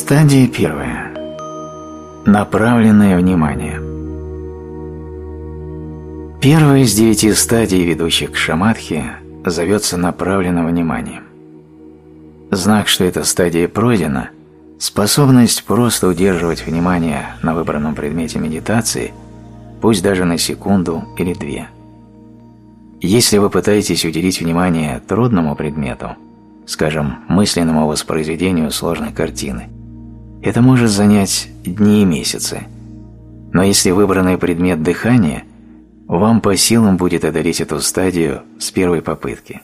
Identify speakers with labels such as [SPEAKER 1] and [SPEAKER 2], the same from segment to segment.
[SPEAKER 1] Стадия первая. Направленное внимание. Первая из 9 стадий, ведущих к шамадхи, зовется направленным вниманием. Знак, что эта стадия пройдена, способность просто удерживать внимание на выбранном предмете медитации, пусть даже на секунду или 2. Если вы пытаетесь уделить внимание трудному предмету, скажем, мысленному воспроизведению сложной картины, это может занять дни и месяцы. Но если выбранный предмет дыхания, вам по силам будет одолеть эту стадию с первой попытки.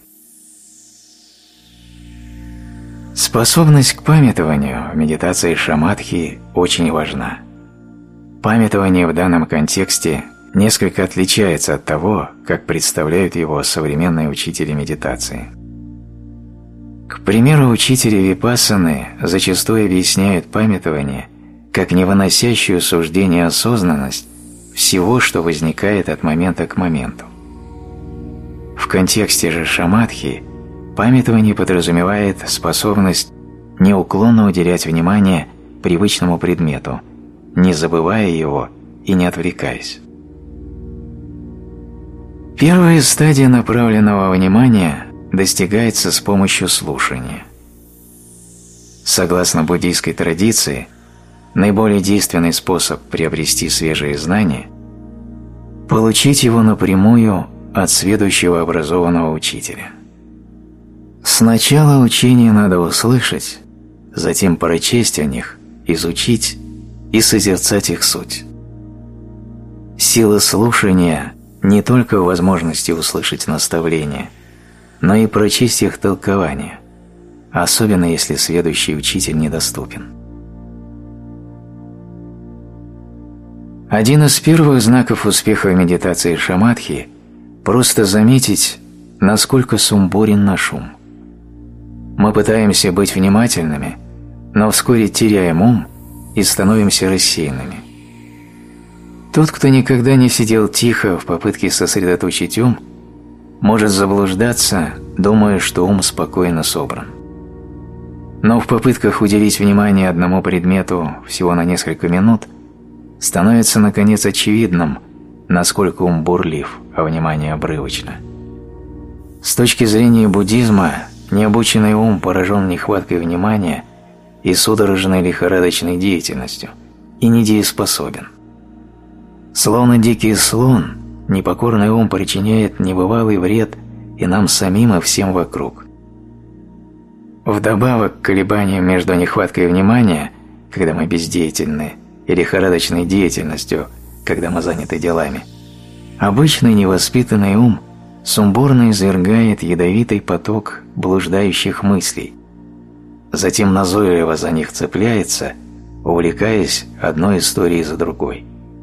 [SPEAKER 1] Способность к памятованию в медитации шамадхи очень важна. Памятование в данном контексте несколько отличается от того, как представляют его современные учители медитации. К примеру, учители випассаны зачастую объясняют памятование как невыносящую суждение осознанность всего, что возникает от момента к моменту. В контексте же шамадхи памятование подразумевает способность неуклонно уделять внимание привычному предмету, не забывая его и не отвлекаясь. Первая стадия направленного внимания достигается с помощью слушания. Согласно буддийской традиции, наиболее действенный способ приобрести свежие знания – получить его напрямую от сведущего образованного учителя. Сначала учение надо услышать, затем прочесть о них, изучить и созерцать их суть. Сила слушания не только в возможности услышать наставления, но и прочесть их толкование, особенно если сведущий учитель недоступен. Один из первых знаков успеха в медитации шамадхи – просто заметить, насколько сумбурен наш ум. Мы пытаемся быть внимательными, но вскоре теряем ум и становимся рассеянными. Тот, кто никогда не сидел тихо в попытке сосредоточить ум, может заблуждаться, думая, что ум спокойно собран. Но в попытках уделить внимание одному предмету всего на несколько минут становится наконец очевидным, насколько ум бурлив, а внимание обрывочно. С точки зрения буддизма, необученный ум поражен нехваткой внимания и судорожной лихорадочной деятельностью и недееспособен. Словно дикий слон, непокорный ум причиняет небывалый вред и нам самим, и всем вокруг. Вдобавок к колебаниям между нехваткой внимания, когда мы бездеятельны, и лихорадочной деятельностью, когда мы заняты делами, обычный невоспитанный ум сумбурно извергает ядовитый поток блуждающих мыслей, затем назойливо за них цепляется, увлекаясь одной историей за другой.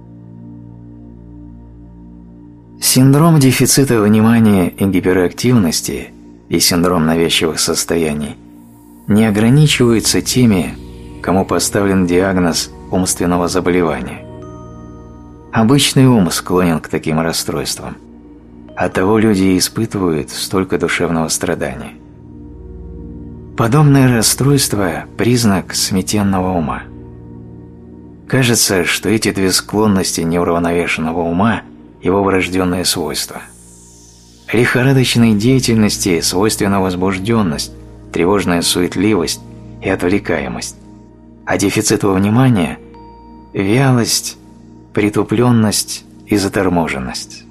[SPEAKER 1] Синдром дефицита внимания и гиперактивности и синдром навязчивых состояний не ограничиваются теми, кому поставлен диагноз умственного заболевания. Обычный ум склонен к таким расстройствам, оттого люди и испытывают столько душевного страдания. Подобное расстройство – признак сметенного ума. Кажется, что эти две склонности неуравновешенного ума – его врожденное свойство. Лихорадочной деятельности свойственна возбужденность, тревожная суетливость и отвлекаемость, а дефициту внимания – вялость, притупленность и заторможенность.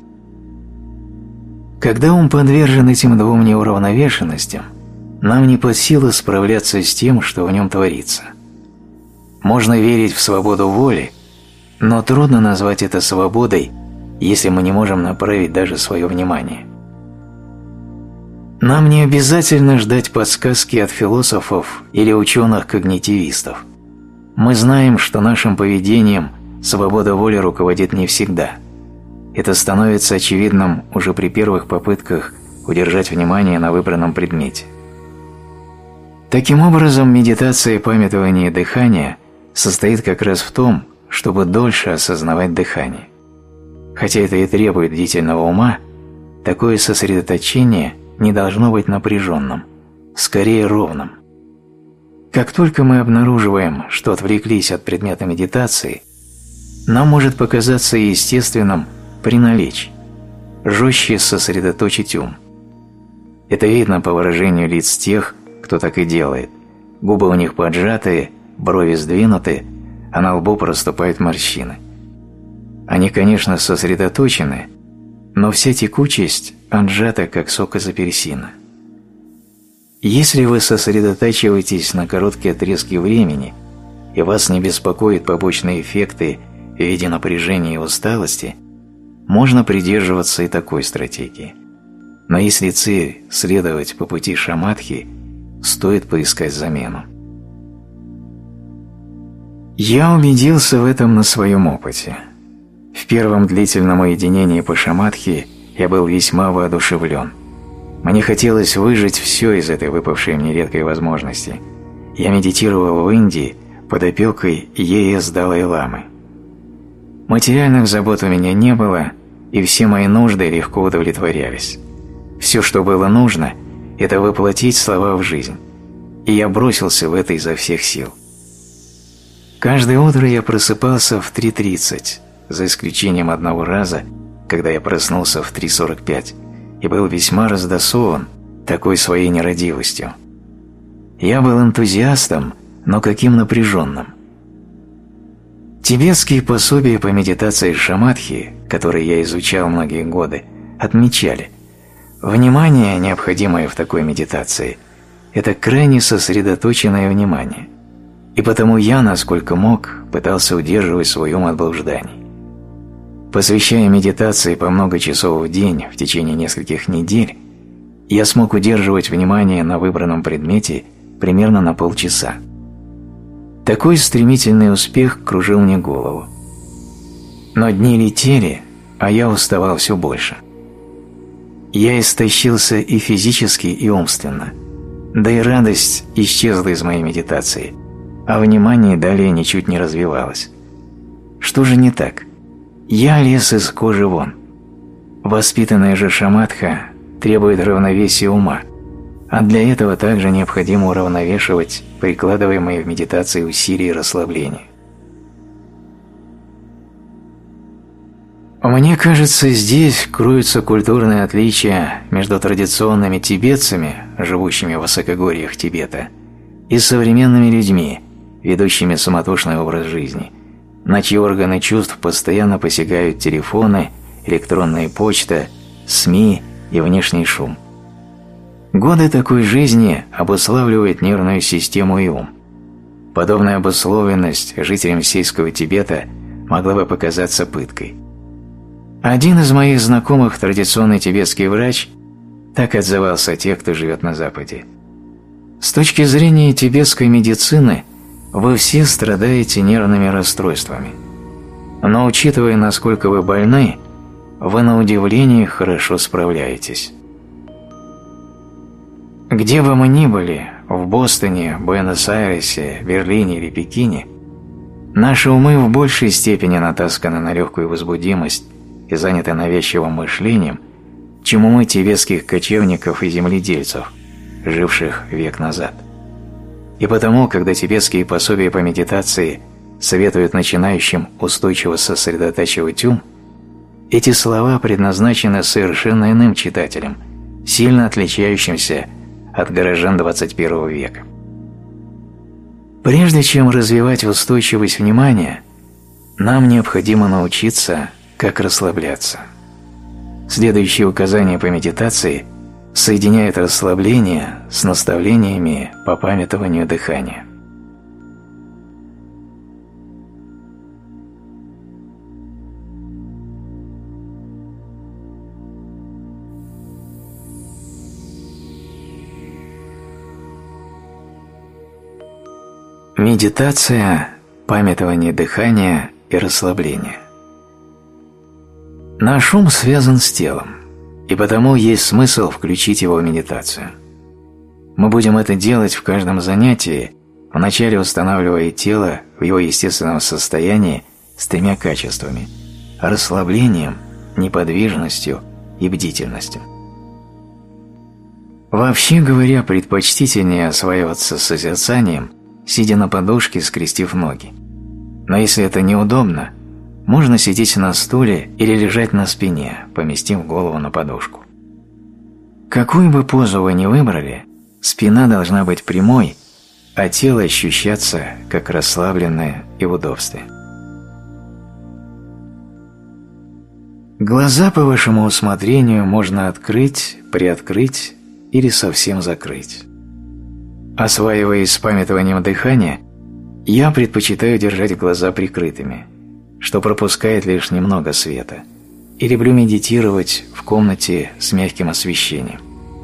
[SPEAKER 1] Когда ум подвержен этим двум неуравновешенностям, нам не под силу справляться с тем, что в нем творится. Можно верить в свободу воли, но трудно назвать это свободой, если мы не можем направить даже свое внимание. Нам не обязательно ждать подсказки от философов или ученых-когнитивистов. Мы знаем, что нашим поведением свобода воли руководит не всегда. Это становится очевидным уже при первых попытках удержать внимание на выбранном предмете. Таким образом, медитация памятования дыхания состоит как раз в том, чтобы дольше осознавать дыхание. Хотя это и требует бдительного ума, такое сосредоточение не должно быть напряженным, скорее ровным. Как только мы обнаруживаем, что отвлеклись от предмета медитации, нам может показаться естественным приналечь, жестче сосредоточить ум. Это видно по выражению лиц тех, кто так и делает. Губы у них поджатые, брови сдвинуты, а на лбу проступают морщины. Они, конечно, сосредоточены, но вся текучесть отжата, как сок из апельсина. Если вы сосредотачиваетесь на короткие отрезки времени, и вас не беспокоят побочные эффекты в виде напряжения и усталости, можно придерживаться и такой стратегии. Но если цель – следовать по пути шамадхи, стоит поискать замену. Я убедился в этом на своем опыте. В первом длительном уединении по шамадхи я был весьма воодушевлен. Мне хотелось выжать все из этой выпавшей мне редкой возможности. Я медитировал в Индии под опекой ЕС Далай-ламы. Материальных забот у меня не было, и все мои нужды легко удовлетворялись. Все, что было нужно, это воплотить слова в жизнь, и я бросился в это изо всех сил. Каждое утро я просыпался в 3:30, за исключением одного раза, когда я проснулся в 3:45, и был весьма раздосован такой своей нерадивостью. Я был энтузиастом, но каким напряженным. Тибетские пособия по медитации шамадхи, которые я изучал многие годы, отмечали: внимание, необходимое в такой медитации, это крайне сосредоточенное внимание, и потому я, насколько мог, пытался удерживать свой ум от блужданий. Посвящая медитации по много часов в день в течение нескольких недель, я смог удерживать внимание на выбранном предмете примерно на полчаса. Такой стремительный успех кружил мне голову. Но дни летели, а я уставал все больше. Я истощился и физически, и умственно, да и радость исчезла из моей медитации, а внимание далее ничуть не развивалось. Что же не так? Я лез из кожи вон. Воспитанная же шамадха требует равновесия ума, а для этого также необходимо уравновешивать прикладываемые в медитации усилия и расслабления. Мне кажется, здесь кроются культурные отличия между традиционными тибетцами, живущими в высокогорьях Тибета, и современными людьми, ведущими суматошный образ жизни, на чьи органы чувств постоянно посягают телефоны, электронная почта, СМИ и внешний шум. Годы такой жизни обуславливают нервную систему и ум. Подобная обусловленность жителям сельского Тибета могла бы показаться пыткой. Один из моих знакомых, традиционный тибетский врач, так отзывался о тех, кто живет на Западе. С точки зрения тибетской медицины, вы все страдаете нервными расстройствами. Но учитывая, насколько вы больны, вы на удивление хорошо справляетесь. Где бы мы ни были, в Бостоне, Буэнос-Айресе, Берлине или Пекине, наши умы в большей степени натасканы на легкую возбудимость и заняты навязчивым мышлением, чем умы тибетских кочевников и земледельцев, живших век назад. И потому, когда тибетские пособия по медитации советуют начинающим устойчиво сосредотачивать ум, эти слова предназначены совершенно иным читателям, сильно отличающимся от горожан 21 века. Прежде чем развивать устойчивость внимания, нам необходимо научиться, как расслабляться. Следующие указания по медитации соединяют расслабление с наставлениями по памятованию дыхания. Медитация, памятование дыхания и расслабление. Наш ум связан с телом, и потому есть смысл включить его в медитацию. Мы будем это делать в каждом занятии, вначале устанавливая тело в его естественном состоянии с 3 качествами – расслаблением, неподвижностью и бдительностью. Вообще говоря, предпочтительнее осваиваться созерцанием, сидя на подушке, скрестив ноги. Но если это неудобно, можно сидеть на стуле или лежать на спине, поместив голову на подушку. Какую бы позу вы ни выбрали, спина должна быть прямой, а тело ощущаться как расслабленное и в удобстве. Глаза по вашему усмотрению можно открыть, приоткрыть или совсем закрыть. Осваиваясь с памятованием дыхания, я предпочитаю держать глаза прикрытыми, что пропускает лишь немного света, и люблю медитировать в комнате с мягким освещением.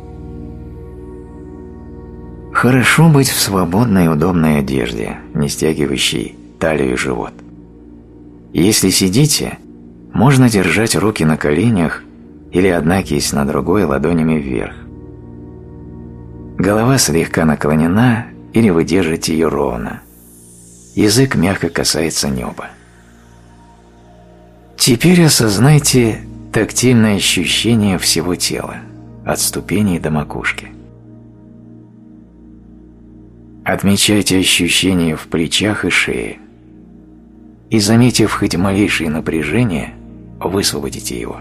[SPEAKER 1] Хорошо быть в свободной и удобной одежде, не стягивающей талию и живот. Если сидите, можно держать руки на коленях или одна кисть на другой ладонями вверх. Голова слегка наклонена или вы держите ее ровно. Язык мягко касается неба. Теперь осознайте тактильное ощущение всего тела, от ступеней до макушки. Отмечайте ощущения в плечах и шее. И, заметив хоть малейшее напряжение, высвободите его.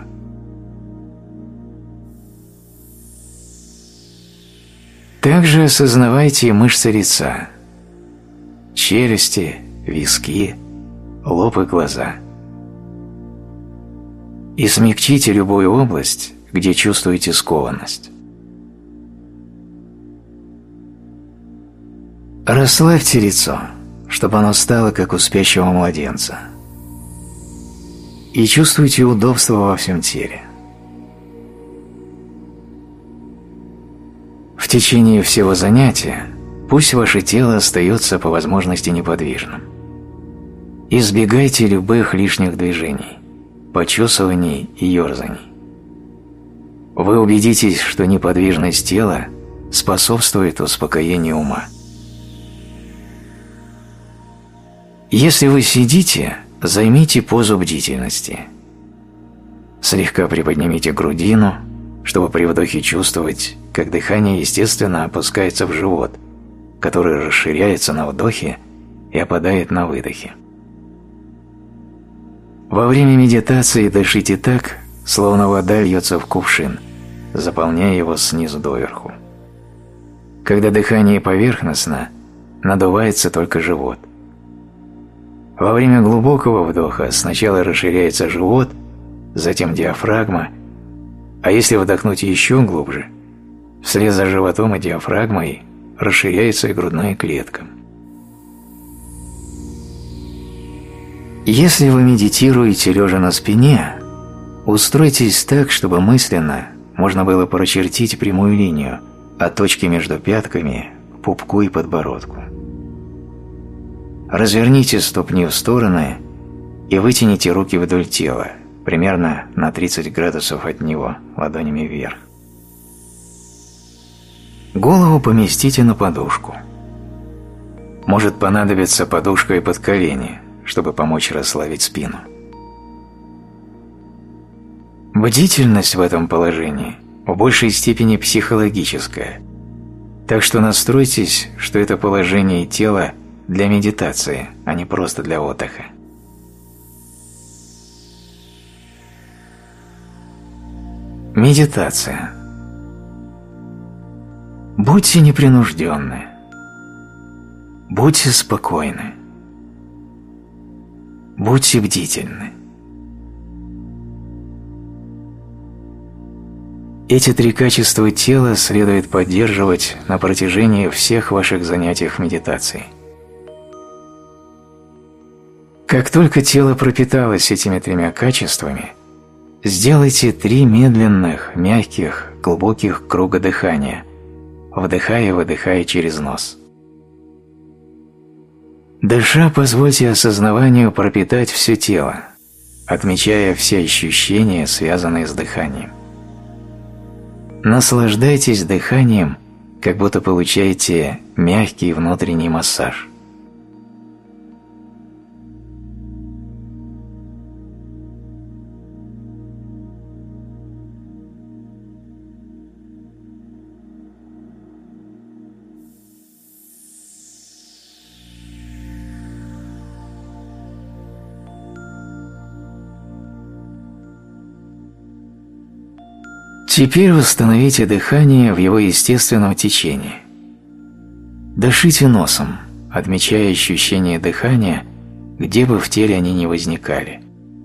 [SPEAKER 1] Также осознавайте мышцы лица, челюсти, виски, лоб и глаза. И смягчите любую область, где чувствуете скованность. Расслабьте лицо, чтобы оно стало как у спящего младенца. И чувствуйте удобство во всем теле. В течение всего занятия пусть ваше тело остается по возможности неподвижным. Избегайте любых лишних движений, почесываний и ерзаний. Вы убедитесь, что неподвижность тела способствует успокоению ума. Если вы сидите, займите позу бдительности. Слегка приподнимите грудину, чтобы при вдохе чувствовать, как дыхание естественно опускается в живот, который расширяется на вдохе и опадает на выдохе. Во время медитации дышите так, словно вода льется в кувшин, заполняя его снизу доверху. Когда дыхание поверхностно, надувается только живот. Во время глубокого вдоха сначала расширяется живот, затем диафрагма, а если вдохнуть еще глубже, вслед за животом и диафрагмой расширяется и грудная клетка. Если вы медитируете лежа на спине, устройтесь так, чтобы мысленно можно было прочертить прямую линию от точки между пятками к пупку и подбородку. Разверните ступни в стороны и вытяните руки вдоль тела, примерно на 30 градусов от него, ладонями вверх. Голову поместите на подушку. Может понадобиться подушка и под колени, чтобы помочь расслабить спину. Бдительность в этом положении в большей степени психологическая, так что настройтесь, что это положение тела для медитации, а не просто для отдыха. Медитация. Будьте непринужденны. Будьте спокойны. Будьте бдительны. Эти три качества тела следует поддерживать на протяжении всех ваших занятий медитацией. Как только тело пропиталось этими тремя качествами, сделайте 3 медленных, мягких, глубоких круга дыхания, вдыхая и выдыхая через нос. Дыша, позвольте осознаванию пропитать все тело, отмечая все ощущения, связанные с дыханием. Наслаждайтесь дыханием, как будто получаете мягкий внутренний массаж. Теперь восстановите дыхание в его естественном течении. Дышите носом, отмечая ощущение дыхания, где бы в теле они ни возникали.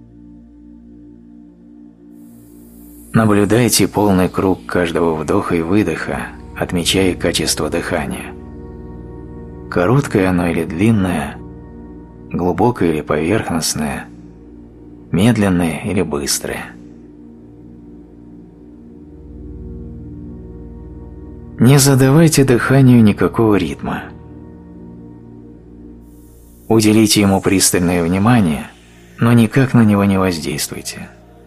[SPEAKER 1] Наблюдайте полный круг каждого вдоха и выдоха, отмечая качество дыхания. Короткое оно или длинное, глубокое или поверхностное, медленное или быстрое. Не задавайте дыханию никакого ритма. Уделите ему пристальное внимание, но никак на него не воздействуйте.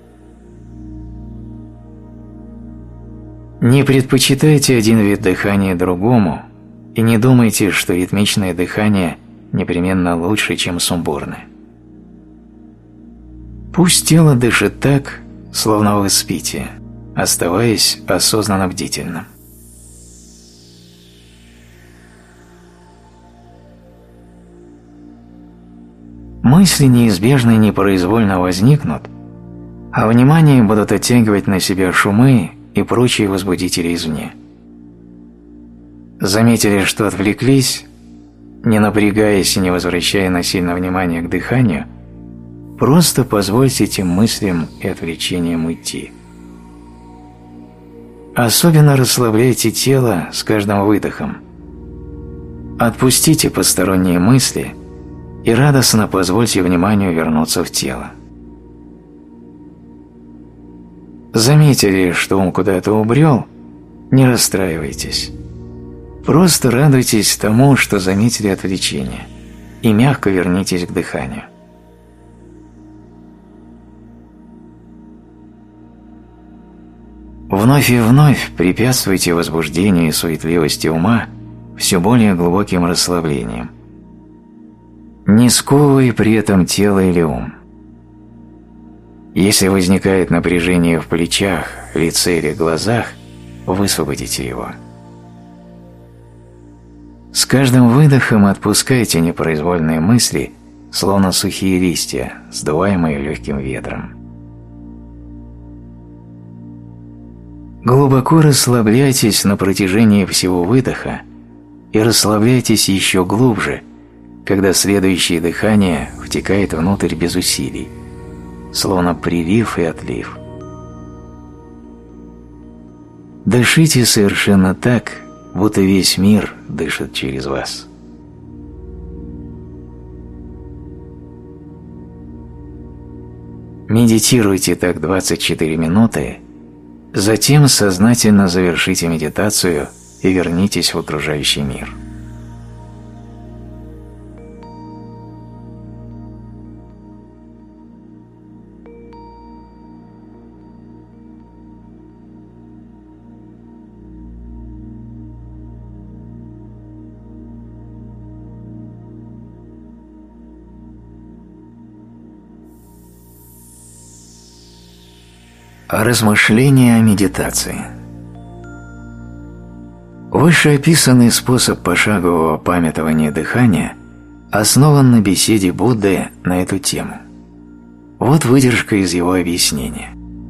[SPEAKER 1] Не предпочитайте один вид дыхания другому и не думайте, что ритмичное дыхание непременно лучше, чем сумбурное. Пусть тело дышит так, словно вы спите, оставаясь осознанно бдительным. Мысли неизбежно и непроизвольно возникнут, а внимание будут оттягивать на себя шумы и прочие возбудители извне. Заметили, что отвлеклись, не напрягаясь и не возвращая насильно внимание к дыханию, просто позвольте этим мыслям и отвлечениям уйти. Особенно расслабляйте тело с каждым выдохом. Отпустите посторонние мысли и радостно позвольте вниманию вернуться в тело. Заметили, что ум куда-то убрел? Не расстраивайтесь. Просто радуйтесь тому, что заметили отвлечение, и мягко вернитесь к дыханию. Вновь и вновь препятствуйте возбуждению и суетливости ума все более глубоким расслаблением, не сковывая при этом тело или ум. Если возникает напряжение в плечах, лице или глазах, высвободите его. С каждым выдохом отпускайте непроизвольные мысли, словно сухие листья, сдуваемые легким ветром. Глубоко расслабляйтесь на протяжении всего выдоха и расслабляйтесь еще глубже, когда следующее дыхание втекает внутрь без усилий, словно прилив и отлив. Дышите совершенно так, будто весь мир дышит через вас. Медитируйте так 24 минуты, затем сознательно завершите медитацию и вернитесь в окружающий мир. Размышления о медитации. Вышеописанный способ пошагового памятования дыхания основан на беседе Будды на эту тему. Вот выдержка из его объяснения.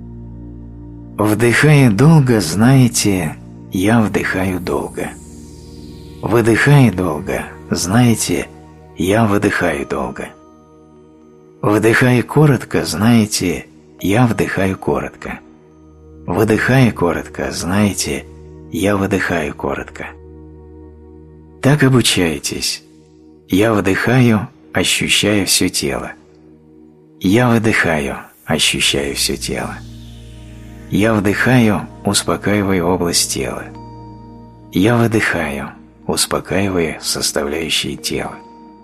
[SPEAKER 1] Вдыхая долго, знаете, я вдыхаю долго. Выдыхая долго, знаете, я выдыхаю долго. Вдыхая коротко, знаете, я вдыхаю коротко. Выдыхая коротко, знаете, я выдыхаю коротко. Так обучайтесь. Я вдыхаю, ощущая все тело. Я выдыхаю, ощущаю все тело. Я вдыхаю, успокаивая область тела. Я выдыхаю, успокаивая составляющие тела.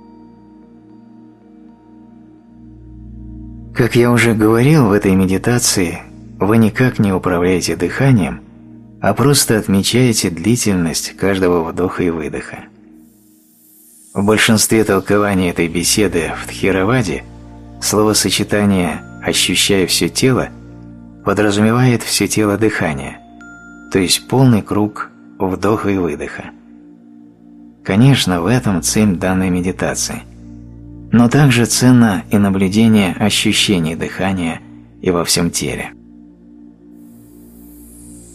[SPEAKER 1] Как я уже говорил, в этой медитации вы никак не управляете дыханием, а просто отмечаете длительность каждого вдоха и выдоха. В большинстве толкований этой беседы в Тхераваде словосочетание «ощущая все тело» подразумевает все тело дыхания, то есть полный круг вдоха и выдоха. Конечно, в этом цель данной медитации, но также ценно и наблюдение ощущений дыхания и во всем теле.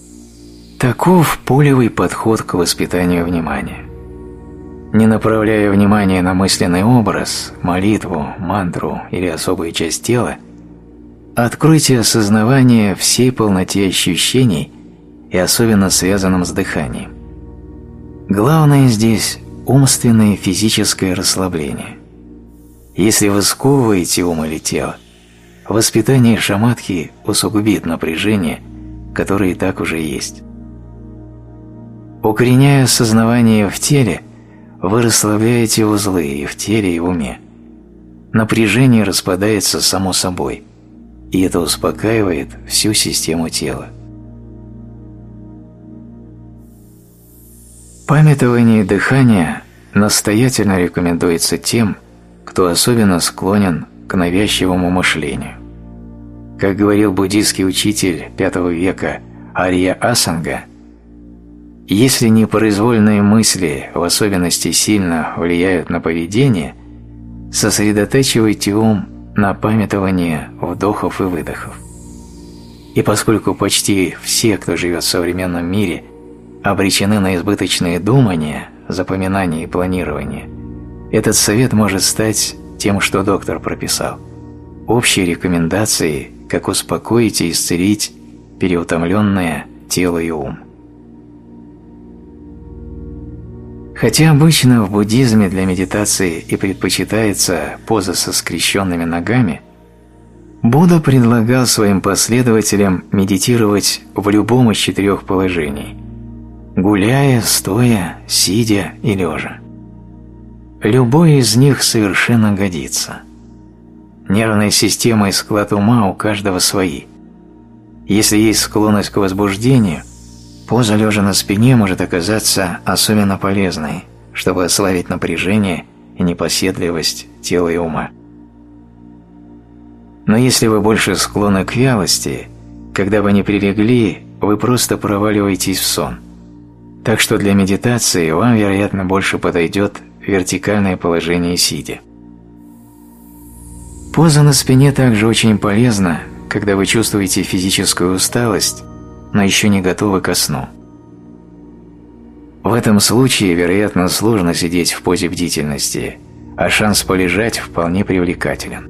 [SPEAKER 1] Таков полевый подход к воспитанию внимания. Не направляя внимание на мысленный образ, молитву, мантру или особую часть тела, откройте осознавание всей полноте ощущений и особенно связанным с дыханием. Главное здесь умственное и физическое расслабление. Если вы сковываете ум или тело, воспитание шамадхи усугубит напряжение, которое и так уже есть. Укореняя осознавание в теле, вы расслабляете узлы и в теле, и в уме. Напряжение распадается само собой, и это успокаивает всю систему тела. Памятование дыхания настоятельно рекомендуется тем, кто особенно склонен к навязчивому мышлению. Как говорил буддийский учитель V века Арья Асанга, если непроизвольные мысли в особенности сильно влияют на поведение, сосредотачивайте ум на памятовании вдохов и выдохов. И поскольку почти все, кто живет в современном мире, обречены на избыточные думания, запоминание и планирование, этот совет может стать тем, что доктор прописал, общей рекомендацией, как успокоить и исцелить переутомленное тело и ум. Хотя обычно в буддизме для медитации и предпочитается поза со скрещенными ногами, Будда предлагал своим последователям медитировать в любом из 4 положений – гуляя, стоя, сидя и лежа. Любой из них совершенно годится. Нервная система и склад ума у каждого свои. Если есть склонность к возбуждению, поза лежа на спине может оказаться особенно полезной, чтобы ослабить напряжение и непоседливость тела и ума. Но если вы больше склонны к вялости, когда вы не прилегли, вы просто проваливаетесь в сон. Так что для медитации вам, вероятно, больше подойдет вертикальное положение сидя. Поза на спине также очень полезна, когда вы чувствуете физическую усталость, но еще не готовы ко сну. В этом случае, вероятно, сложно сидеть в позе бдительности, а шанс полежать вполне привлекателен.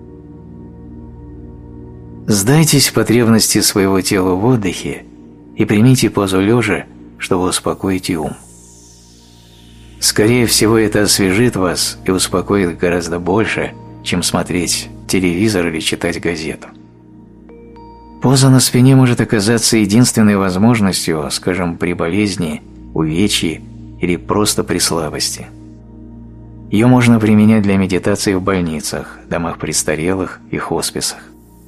[SPEAKER 1] Сдайтесь потребности своего тела в отдыхе и примите позу лежа, чтобы успокоить ум. Скорее всего, это освежит вас и успокоит гораздо больше, чем смотреть телевизор или читать газету. Поза на спине может оказаться единственной возможностью, скажем, при болезни, увечье или просто при слабости. Ее можно применять для медитации в больницах, домах престарелых и хосписах.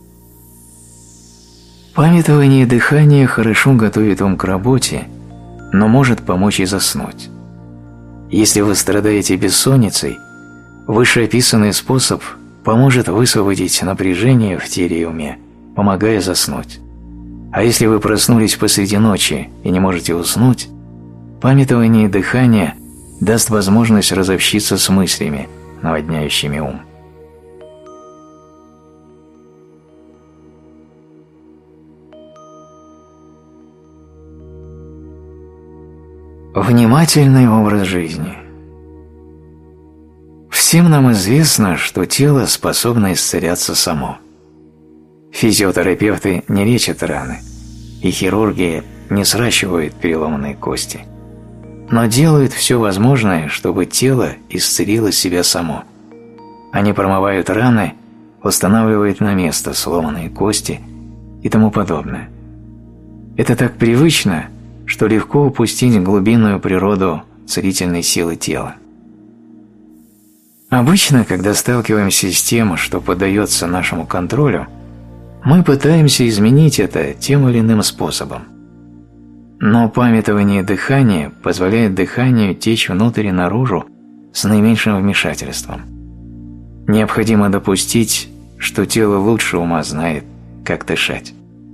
[SPEAKER 1] Памятование дыхания хорошо готовит ум к работе, но может помочь и заснуть. Если вы страдаете бессонницей, вышеописанный способ поможет высвободить напряжение в теле и уме, помогая заснуть. А если вы проснулись посреди ночи и не можете уснуть, памятование дыхания даст возможность разобщиться с мыслями, наводняющими ум. Внимательный образ жизни. Всем нам известно, что тело способно исцеляться само. Физиотерапевты не лечат раны, и хирурги не сращивают переломанные кости, но делают все возможное, чтобы тело исцелило себя само. Они промывают раны, устанавливают на место сломанные кости и тому подобное. Это так привычно, что легко упустить глубинную природу целительной силы тела. Обычно, когда сталкиваемся с тем, что поддается нашему контролю, мы пытаемся изменить это тем или иным способом. Но памятование дыхания позволяет дыханию течь внутрь и наружу с наименьшим вмешательством. Необходимо допустить, что тело лучше ума знает, как дышать.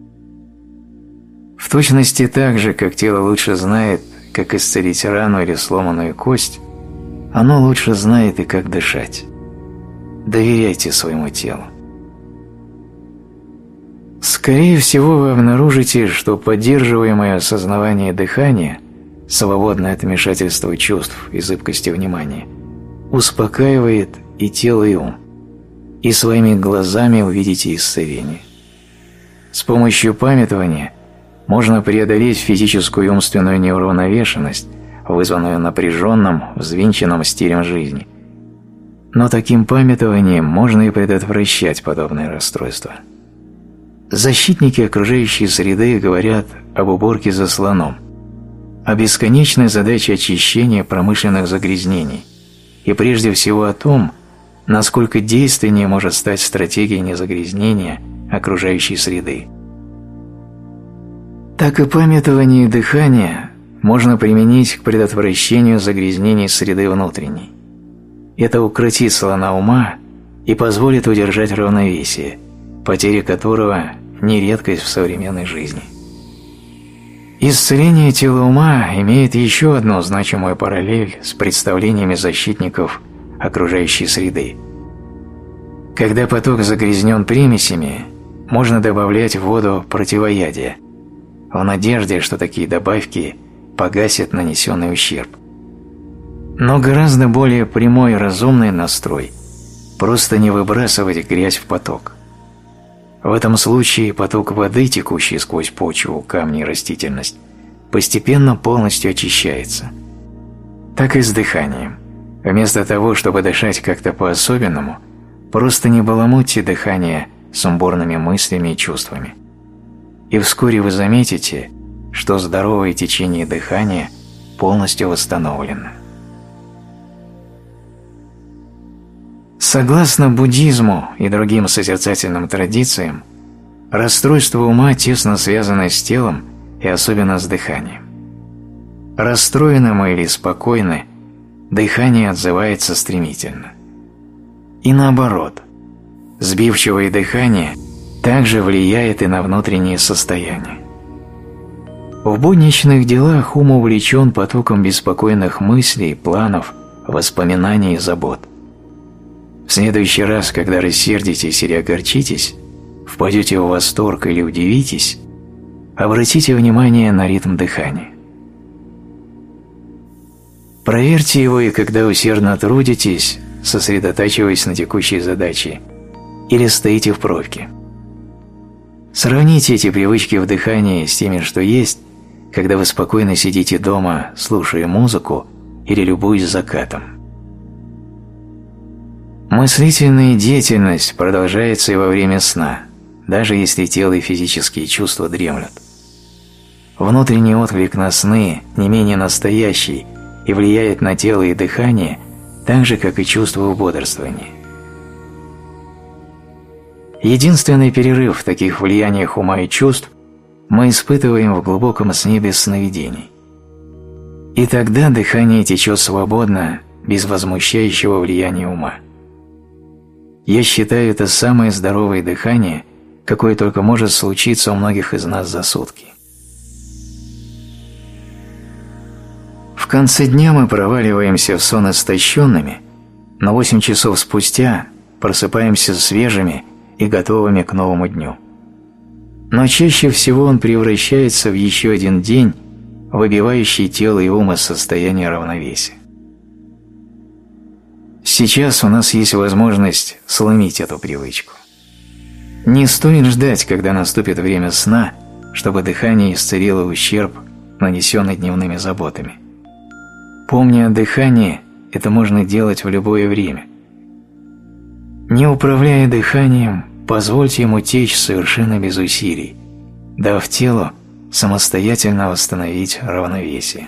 [SPEAKER 1] В точности так же, как тело лучше знает, как исцелить рану или сломанную кость, оно лучше знает и как дышать. Доверяйте своему телу. Скорее всего, вы обнаружите, что поддерживаемое осознавание дыхания, свободное от вмешательства чувств и зыбкости внимания, успокаивает и тело, и ум, и своими глазами увидите исцеление. С помощью памятования можно преодолеть физическую и умственную неуравновешенность, вызванную напряженным, взвинченным стилем жизни. Но таким памятованием можно и предотвращать подобные расстройства. Защитники окружающей среды говорят об уборке за слоном, о бесконечной задаче очищения промышленных загрязнений и прежде всего о том, насколько действеннее может стать стратегия незагрязнения окружающей среды. Так и памятование дыхания можно применить к предотвращению загрязнений среды внутренней. Это укротит слона ума и позволит удержать равновесие, потеря которого не редкость в современной жизни. Исцеление тела ума имеет еще одну значимую параллель с представлениями защитников окружающей среды. Когда поток загрязнен примесями, можно добавлять в воду противоядие, в надежде, что такие добавки погасят нанесенный ущерб. Но гораздо более прямой и разумный настрой – просто не выбрасывать грязь в поток. В этом случае поток воды, текущий сквозь почву, камни и растительность, постепенно полностью очищается. Так и с дыханием. Вместо того, чтобы дышать как-то по-особенному, просто не баламутьте дыхание сумбурными мыслями и чувствами. И вскоре вы заметите, что здоровое течение дыхания полностью восстановлено. Согласно буддизму и другим созерцательным традициям, расстройства ума тесно связаны с телом и особенно с дыханием. Расстроены мы или спокойны, дыхание отзывается стремительно. И наоборот, сбивчивое дыхание также влияет и на внутреннее состояние. В будничных делах ум увлечен потоком беспокойных мыслей, планов, воспоминаний и забот. В следующий раз, когда рассердитесь или огорчитесь, впадете в восторг или удивитесь, обратите внимание на ритм дыхания. Проверьте его и когда усердно трудитесь, сосредотачиваясь на текущей задаче, или стоите в пробке. Сравните эти привычки в дыхании с теми, что есть, когда вы спокойно сидите дома, слушая музыку или любуясь закатом. Мыслительная деятельность продолжается и во время сна, даже если тело и физические чувства дремлют. Внутренний отклик на сны не менее настоящий и влияет на тело и дыхание так же, как и чувство в бодрствовании. Единственный перерыв в таких влияниях ума и чувств мы испытываем в глубоком сне без сновидений. И тогда дыхание течет свободно, без возмущающего влияния ума. Я считаю, это самое здоровое дыхание, какое только может случиться у многих из нас за сутки. В конце дня мы проваливаемся в сон истощенными, но 8 часов спустя просыпаемся свежими и готовыми к новому дню. Но чаще всего он превращается в еще один день, выбивающий тело и ум из состояния равновесия. Сейчас у нас есть возможность сломить эту привычку. Не стоит ждать, когда наступит время сна, чтобы дыхание исцелило ущерб, нанесенный дневными заботами. Помня о дыхании, это можно делать в любое время. Не управляя дыханием, позвольте ему течь совершенно без усилий, дав телу самостоятельно восстановить равновесие.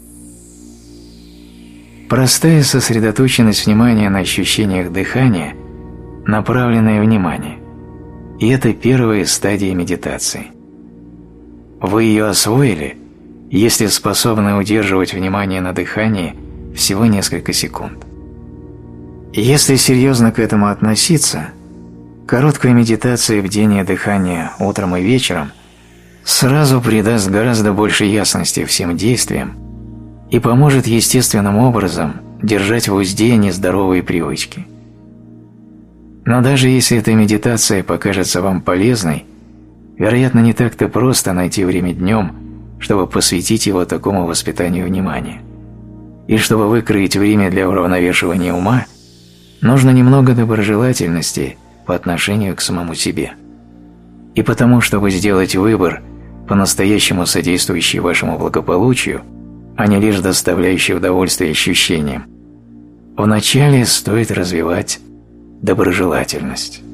[SPEAKER 1] Простая сосредоточенность внимания на ощущениях дыхания – направленное внимание, и это первая стадия медитации. Вы ее освоили, если способны удерживать внимание на дыхании всего несколько секунд. Если серьезно к этому относиться, короткая медитация бдения дыхания утром и вечером сразу придаст гораздо больше ясности всем действиям и поможет естественным образом держать в узде нездоровые привычки. Но даже если эта медитация покажется вам полезной, вероятно, не так-то просто найти время днем, чтобы посвятить его такому воспитанию внимания. И чтобы выкроить время для уравновешивания ума, нужно немного доброжелательности по отношению к самому себе. И потому, чтобы сделать выбор, по-настоящему содействующий вашему благополучию, а не лишь доставляющий удовольствие ощущениям, вначале стоит развивать доброжелательность.